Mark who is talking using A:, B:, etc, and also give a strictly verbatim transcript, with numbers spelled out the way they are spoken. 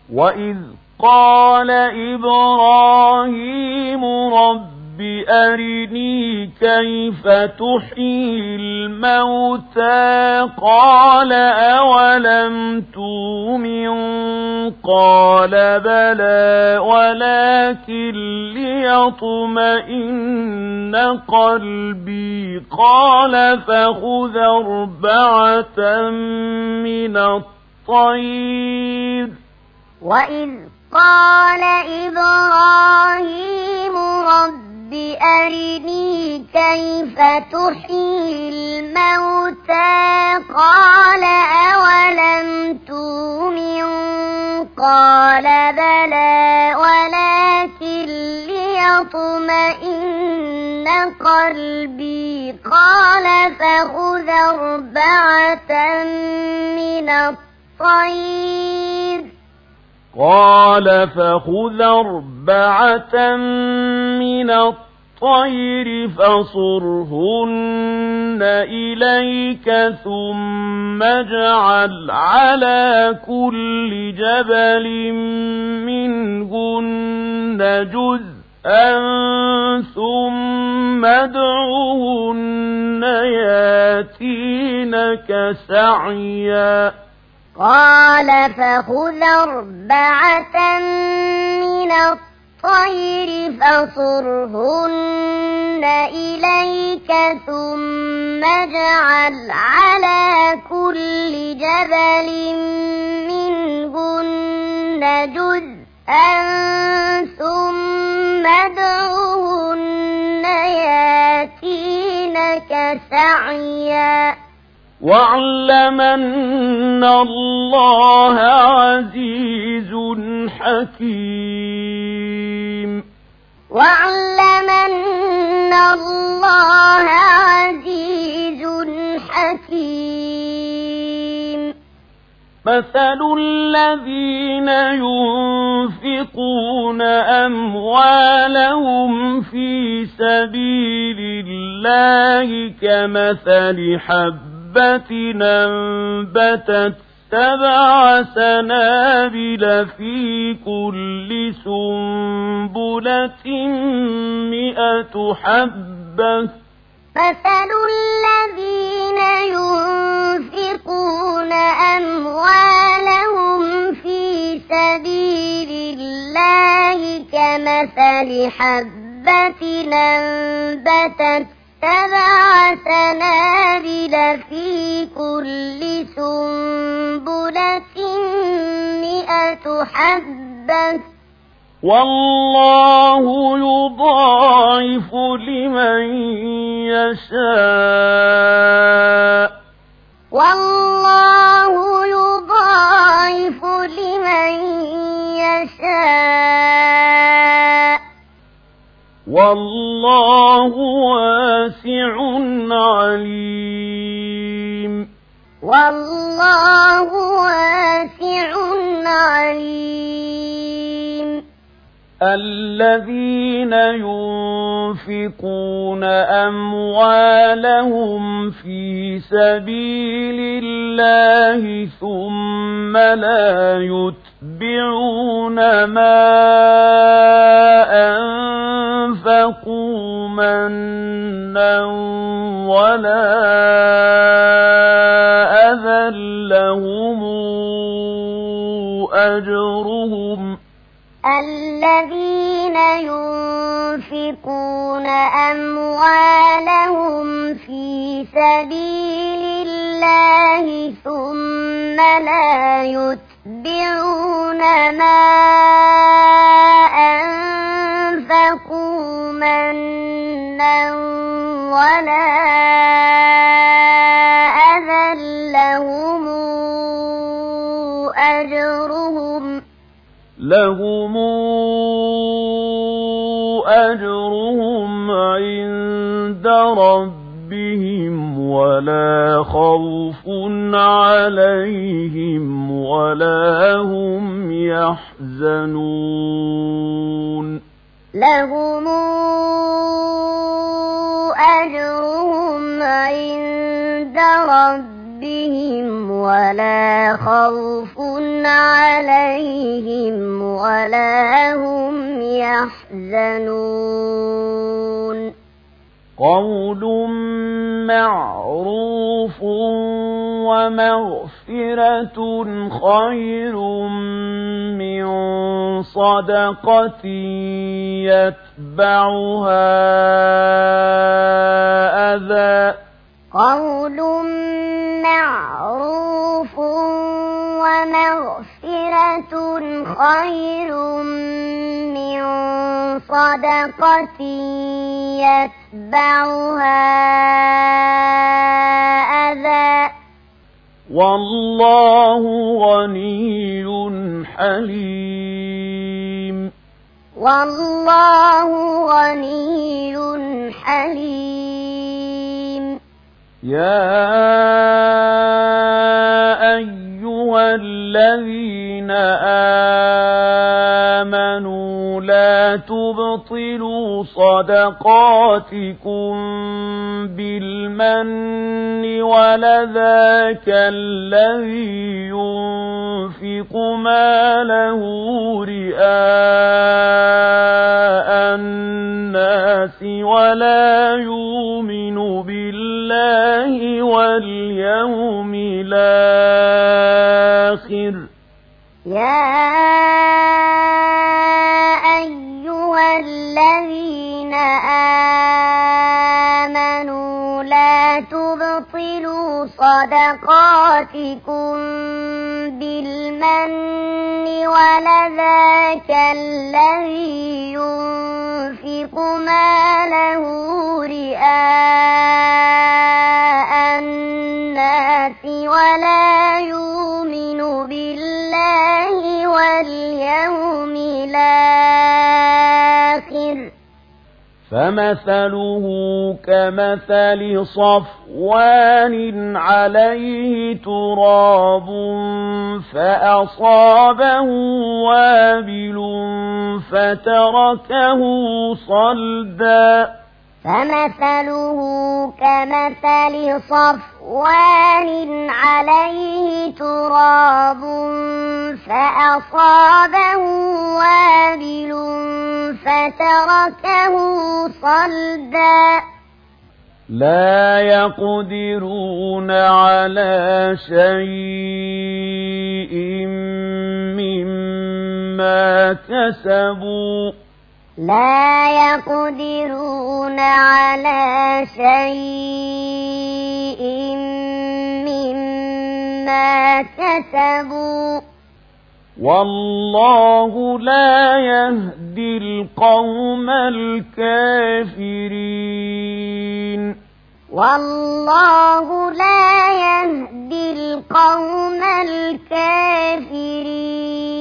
A: وإذ قال إبراهيم رب أرني كيف تحيي الموتى قال أولم تؤمن قال بلى ولكن ليطمئن قلبي قال فخذ أربعة من الطير
B: وإذ قال إبراهيم رب أرني كيف تحيي الموتى قال أولم تؤمن قال بلى ولكن ليطمئن قلبي قال فخذ أربعة من الطير
A: قال فخذ أربعة من الطير فصرهن إليك ثم اجعل على كل جبل منهن جزءا ثم ادعهن ياتينك سعيا
B: قال فخذ أربعة من الطير فصرهن إليك ثم اجعل على كل جبل منهن جزءا ثم ادعهن ياتينك سعيا
A: واعلم أن الله عزيز حكيم
B: واعلم أن الله عزيز حكيم
A: مثل الذين ينفقون أموالهم في سبيل الله كمثل حب أنبتت سبع سنابل في كل سنبلة مئة حبة
B: مثل الذين ينفقون أموالهم في سبيل الله كمثل حبة أنبتت سبع سنابل في كل سنبلة مئة حبة
A: والله يضاعف لمن يشاء
B: والله يضاعف لمن يشاء
A: والله واسع عليم
B: والله واسع عليم
A: الذين ينفقون أموالهم في سبيل الله ثم لا يتبعون ما أنفقوا منا ولا أذى لهم أجرهم
B: الذين ينفقون أموالهم في سبيل الله ثم لا يتبعون ما أنفقوا منا ولا أذى لهم أجرهم
A: لهم أجرهم عند ربهم ولا خوف عليهم ولا هم يحزنون
B: لهم أجرهم عند ربهم ربهم ولا خوف عليهم ولا هم يحزنون
A: قول معروف ومغفرة خير من صدقة يتبعها أذى
B: قول معروف ومغفرة خير من صدقة يتبعها أذى
A: والله غني حليم
B: والله غني حليم
A: يا أيها الذين آمنوا لا تبطلوا صدقاتكم بالمن ولذا كالذي ينفق ماله رئاء الناس ولا يؤمن بالله واليوم الآخر
B: يا أيها الذين آمنوا لا تبطلوا صدقاتكم بالمن ولذا كالذي ينفق ماله رئاء الناس ولا يؤمن بالله واليوم الآخر
A: فمثله كمثل صفوان عليه تراب فأصابه وابل فتركه صلدا
B: فمثله كمثل صفوان عليه تراب فأصابه وابل فتركه صلدا
A: لا يقدرون على شيء مما كسبوا
B: لا يقدرون على شيء مما كسبوا
A: والله لا يهدي القوم الكافرين
B: والله لا يهدي القوم الكافرين